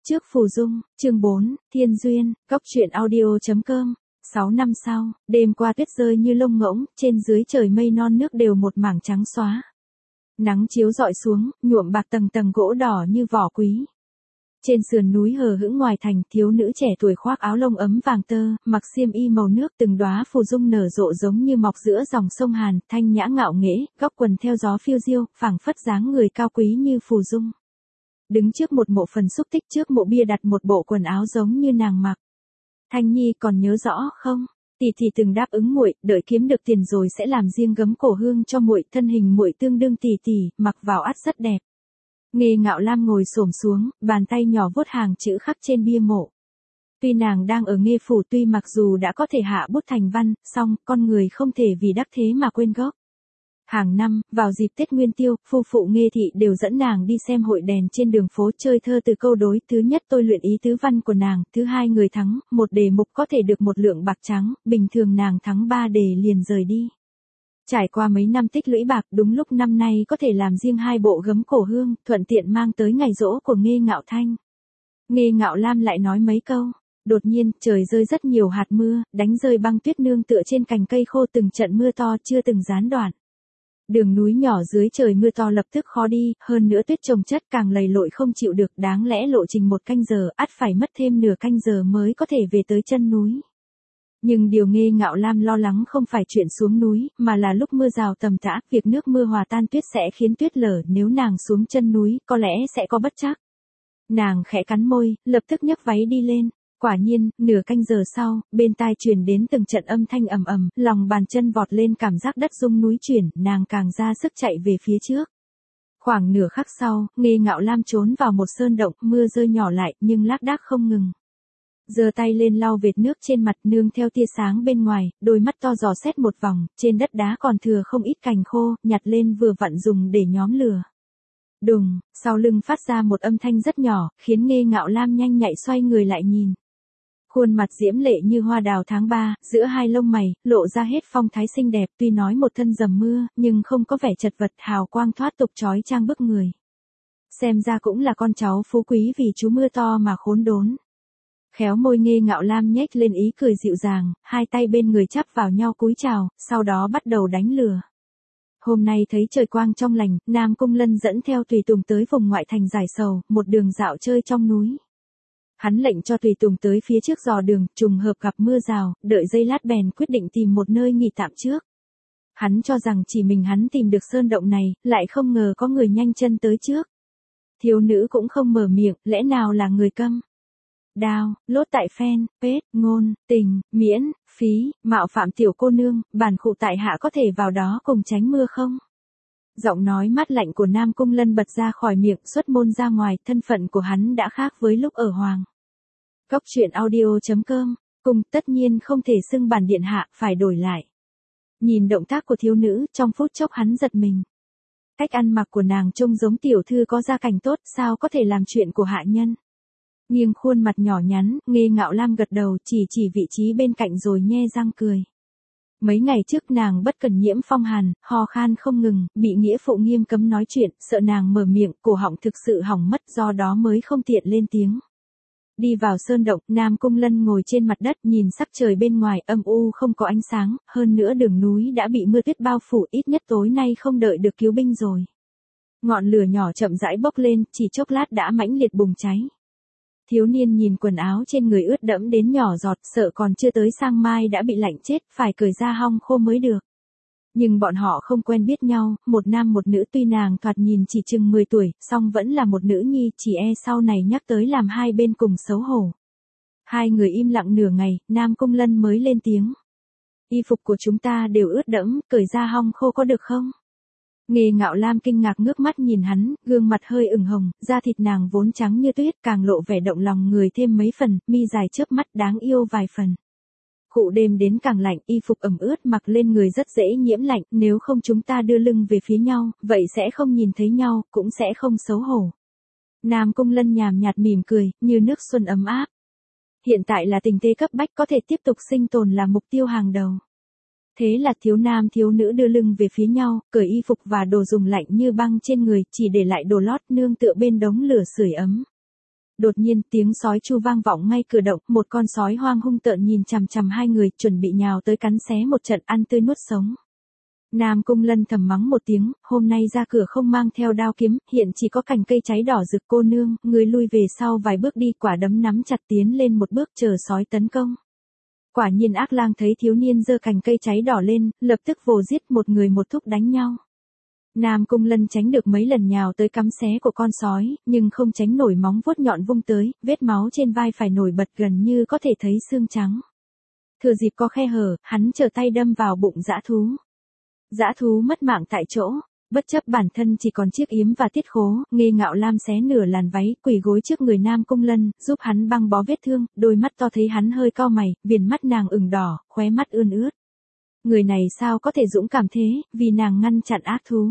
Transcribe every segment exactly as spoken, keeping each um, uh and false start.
Trước phù dung, chương bốn, Thiên Duyên, góc truyện audio chấm com. Sáu năm sau, đêm qua tuyết rơi như lông ngỗng, trên dưới trời mây non nước đều một mảng trắng xóa. Nắng chiếu rọi xuống, nhuộm bạc tầng tầng gỗ đỏ như vỏ quý. Trên sườn núi hờ hững ngoài thành, thiếu nữ trẻ tuổi khoác áo lông ấm vàng tơ, mặc xiêm y màu nước, từng đóa phù dung nở rộ giống như mọc giữa dòng sông Hàn, thanh nhã ngạo nghễ, góc quần theo gió phiêu diêu, phảng phất dáng người cao quý như phù dung. Đứng trước một mộ phần xúc tích, trước mộ bia đặt một bộ quần áo giống như nàng mặc. Thanh Nhi còn nhớ rõ không? Tỷ tỷ từng đáp ứng muội, đợi kiếm được tiền rồi sẽ làm riêng gấm cổ hương cho muội, thân hình muội tương đương tỷ tỷ, mặc vào ắt rất đẹp. Nghê Ngạo Lam ngồi xổm xuống, bàn tay nhỏ vuốt hàng chữ khắc trên bia mộ. Tuy nàng đang ở Nghê phủ, tuy mặc dù đã có thể hạ bút thành văn, song con người không thể vì đắc thế mà quên gốc. Hàng năm, vào dịp Tết Nguyên Tiêu, phu phụ Nghê thị đều dẫn nàng đi xem hội đèn trên đường phố, chơi thơ từ câu đối, thứ nhất tôi luyện ý tứ văn của nàng, thứ hai người thắng, một đề mục có thể được một lượng bạc trắng, bình thường nàng thắng ba đề liền rời đi. Trải qua mấy năm tích lũy bạc, đúng lúc năm nay có thể làm riêng hai bộ gấm cổ hương, thuận tiện mang tới ngày giỗ của Nghê Ngạo Thanh. Nghê Ngạo Lam lại nói mấy câu. Đột nhiên, trời rơi rất nhiều hạt mưa, đánh rơi băng tuyết nương tựa trên cành cây khô, từng trận mưa to chưa từng gián đoạn. Đường núi nhỏ dưới trời mưa to lập tức khó đi, hơn nữa tuyết chồng chất càng lầy lội không chịu được, đáng lẽ lộ trình một canh giờ, ắt phải mất thêm nửa canh giờ mới có thể về tới chân núi. Nhưng điều Nghê Ngạo Lam lo lắng không phải chuyện xuống núi, mà là lúc mưa rào tầm tã, việc nước mưa hòa tan tuyết sẽ khiến tuyết lở, nếu nàng xuống chân núi, có lẽ sẽ có bất trắc. Nàng khẽ cắn môi, lập tức nhấc váy đi lên. Quả nhiên, nửa canh giờ sau, bên tai truyền đến từng trận âm thanh ầm ầm, lòng bàn chân vọt lên, cảm giác đất rung núi chuyển, nàng càng ra sức chạy về phía trước. Khoảng nửa khắc sau, Nghê Ngạo Lam trốn vào một sơn động, mưa rơi nhỏ lại, nhưng lác đác không ngừng. Giơ tay lên lau vệt nước trên mặt, nương theo tia sáng bên ngoài, đôi mắt to dò xét một vòng, trên đất đá còn thừa không ít cành khô, nhặt lên vừa vặn dùng để nhóm lửa. Đùng, sau lưng phát ra một âm thanh rất nhỏ, khiến Nghê Ngạo Lam nhanh nhạy xoay người lại nhìn. Khuôn mặt diễm lệ như hoa đào tháng ba, giữa hai lông mày, lộ ra hết phong thái xinh đẹp, tuy nói một thân dầm mưa, nhưng không có vẻ chật vật, hào quang thoát tục chói chang bức người. Xem ra cũng là con cháu phú quý vì chú mưa to mà khốn đốn. Khéo môi Nghê Ngạo Lam nhếch lên ý cười dịu dàng, hai tay bên người chắp vào nhau cúi chào, sau đó bắt đầu đánh lừa. Hôm nay thấy trời quang trong lành, Nam Cung Lân dẫn theo tùy tùng tới vùng ngoại thành giải sầu, một đường dạo chơi trong núi. Hắn lệnh cho tùy tùng tới phía trước dò đường, trùng hợp gặp mưa rào, đợi giây lát bèn quyết định tìm một nơi nghỉ tạm trước. Hắn cho rằng chỉ mình hắn tìm được sơn động này, lại không ngờ có người nhanh chân tới trước. Thiếu nữ cũng không mở miệng, lẽ nào là người câm? Đao, lốt tại phen, pết, ngôn, tình, miễn, phí, mạo phạm tiểu cô nương, bản khụ tại hạ có thể vào đó cùng tránh mưa không? Giọng nói mát lạnh của Nam Cung Lân bật ra khỏi miệng, xuất môn ra ngoài, thân phận của hắn đã khác với lúc ở Hoàng. Góc truyện audio chấm com, cùng tất nhiên không thể xưng bản điện hạ, phải đổi lại. Nhìn động tác của thiếu nữ, trong phút chốc hắn giật mình. Cách ăn mặc của nàng trông giống tiểu thư có gia cảnh tốt, sao có thể làm chuyện của hạ nhân. Nghiêng khuôn mặt nhỏ nhắn, Nghê Ngạo Lam gật đầu, chỉ chỉ vị trí bên cạnh rồi nhe răng cười. Mấy ngày trước nàng bất cần nhiễm phong hàn, ho khan không ngừng, bị nghĩa phụ nghiêm cấm nói chuyện, sợ nàng mở miệng, cổ họng thực sự hỏng mất, do đó mới không tiện lên tiếng. Đi vào sơn động, Nam Cung Lân ngồi trên mặt đất, nhìn sắc trời bên ngoài âm u không có ánh sáng, hơn nữa đường núi đã bị mưa tuyết bao phủ, ít nhất tối nay không đợi được cứu binh rồi. Ngọn lửa nhỏ chậm rãi bốc lên, chỉ chốc lát đã mãnh liệt bùng cháy. Thiếu niên nhìn quần áo trên người ướt đẫm đến nhỏ giọt, sợ còn chưa tới sang mai đã bị lạnh chết, phải cởi ra hong khô mới được. Nhưng bọn họ không quen biết nhau, một nam một nữ, tuy nàng thoạt nhìn chỉ chừng mười tuổi, song vẫn là một nữ nhi, chỉ e sau này nhắc tới làm hai bên cùng xấu hổ. Hai người im lặng nửa ngày, Nam Cung Lân mới lên tiếng. Y phục của chúng ta đều ướt đẫm, cởi ra hong khô có được không? Nghê Ngạo Lam kinh ngạc ngước mắt nhìn hắn, gương mặt hơi ửng hồng, da thịt nàng vốn trắng như tuyết, càng lộ vẻ động lòng người thêm mấy phần, mi dài chớp mắt đáng yêu vài phần. Cụ đêm đến càng lạnh, y phục ẩm ướt mặc lên người rất dễ nhiễm lạnh, nếu không chúng ta đưa lưng về phía nhau, vậy sẽ không nhìn thấy nhau, cũng sẽ không xấu hổ. Nam Cung Lân nhàm nhạt mỉm cười, như nước xuân ấm áp. Hiện tại là tình thế cấp bách, có thể tiếp tục sinh tồn là mục tiêu hàng đầu. Thế là thiếu nam thiếu nữ đưa lưng về phía nhau, cởi y phục và đồ dùng lạnh như băng trên người, chỉ để lại đồ lót nương tựa bên đống lửa sưởi ấm. Đột nhiên tiếng sói tru vang vọng ngay cửa động, một con sói hoang hung tợn nhìn chằm chằm hai người, chuẩn bị nhào tới cắn xé một trận ăn tươi nuốt sống. Nam Cung Lân thầm mắng một tiếng, hôm nay ra cửa không mang theo đao kiếm, hiện chỉ có cành cây cháy đỏ rực. Cô nương, người lui về sau vài bước đi, quả đấm nắm chặt tiến lên một bước chờ sói tấn công. Quả nhiên ác lang thấy thiếu niên giơ cành cây cháy đỏ lên, lập tức vồ giết một người một thúc đánh nhau. Nam Cung Lân tránh được mấy lần nhào tới cắm xé của con sói, nhưng không tránh nổi móng vuốt nhọn vung tới, vết máu trên vai phải nổi bật gần như có thể thấy xương trắng. Thừa dịp có khe hở, hắn trở tay đâm vào bụng dã thú. Dã thú mất mạng tại chỗ, bất chấp bản thân chỉ còn chiếc yếm và tiết khố, Nghê Ngạo Lam xé nửa làn váy, quỳ gối trước người Nam Cung Lân, giúp hắn băng bó vết thương, đôi mắt to thấy hắn hơi cau mày, viền mắt nàng ửng đỏ, khóe mắt ươn ướt. Người này sao có thể dũng cảm thế, vì nàng ngăn chặn ác thú.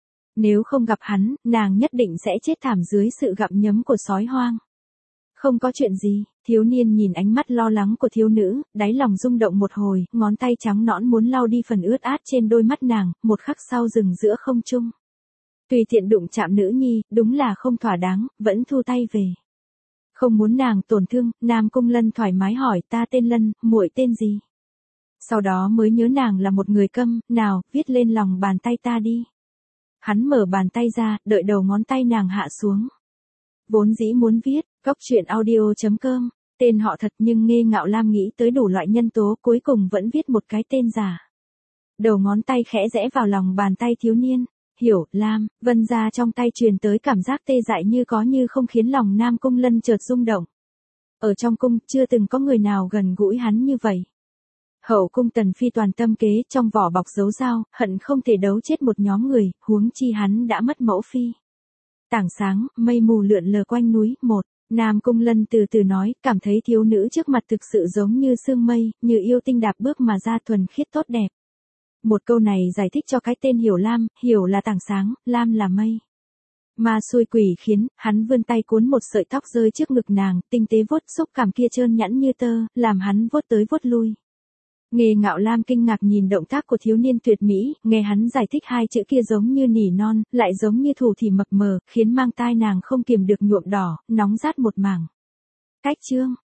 Nếu không gặp hắn, nàng nhất định sẽ chết thảm dưới sự gặm nhấm của sói hoang. Không có chuyện gì, thiếu niên nhìn ánh mắt lo lắng của thiếu nữ, đáy lòng rung động một hồi, ngón tay trắng nõn muốn lau đi phần ướt át trên đôi mắt nàng, một khắc sau dừng giữa không trung. Tùy tiện đụng chạm nữ nhi, đúng là không thỏa đáng, vẫn thu tay về. Không muốn nàng tổn thương, Nam Cung Lân thoải mái hỏi, ta tên Lân, muội tên gì? Sau đó mới nhớ nàng là một người câm, nào, viết lên lòng bàn tay ta đi. Hắn mở bàn tay ra, đợi đầu ngón tay nàng hạ xuống. Vốn dĩ muốn viết, cóc truyện audio chấm com, tên họ thật nhưng Nghê Ngạo Lam nghĩ tới đủ loại nhân tố, cuối cùng vẫn viết một cái tên giả. Đầu ngón tay khẽ rẽ vào lòng bàn tay thiếu niên. Hiểu, Lam, Vân ra trong tay truyền tới cảm giác tê dại như có như không khiến lòng Nam Cung Lân chợt rung động. Ở trong cung, chưa từng có người nào gần gũi hắn như vậy. Hậu cung Tần Phi toàn tâm kế, trong vỏ bọc giấu dao, hận không thể đấu chết một nhóm người, huống chi hắn đã mất mẫu phi. Tảng sáng, mây mù lượn lờ quanh núi, một, Nam Cung Lân từ từ nói, cảm thấy thiếu nữ trước mặt thực sự giống như sương mây, như yêu tinh đạp bước mà ra thuần khiết tốt đẹp. Một câu này giải thích cho cái tên Hiểu Lam, Hiểu là tảng sáng, Lam là mây. Ma xui quỷ khiến, hắn vươn tay cuốn một sợi tóc rơi trước ngực nàng, tinh tế vuốt, xúc cảm kia trơn nhẵn như tơ, làm hắn vuốt tới vuốt lui. Nghê Ngạo Lam kinh ngạc nhìn động tác của thiếu niên tuyệt mỹ, nghe hắn giải thích hai chữ kia giống như nỉ non, lại giống như thủ thỉ mập mờ, khiến mang tai nàng không kiềm được nhuộm đỏ, nóng rát một mảng. Cách chương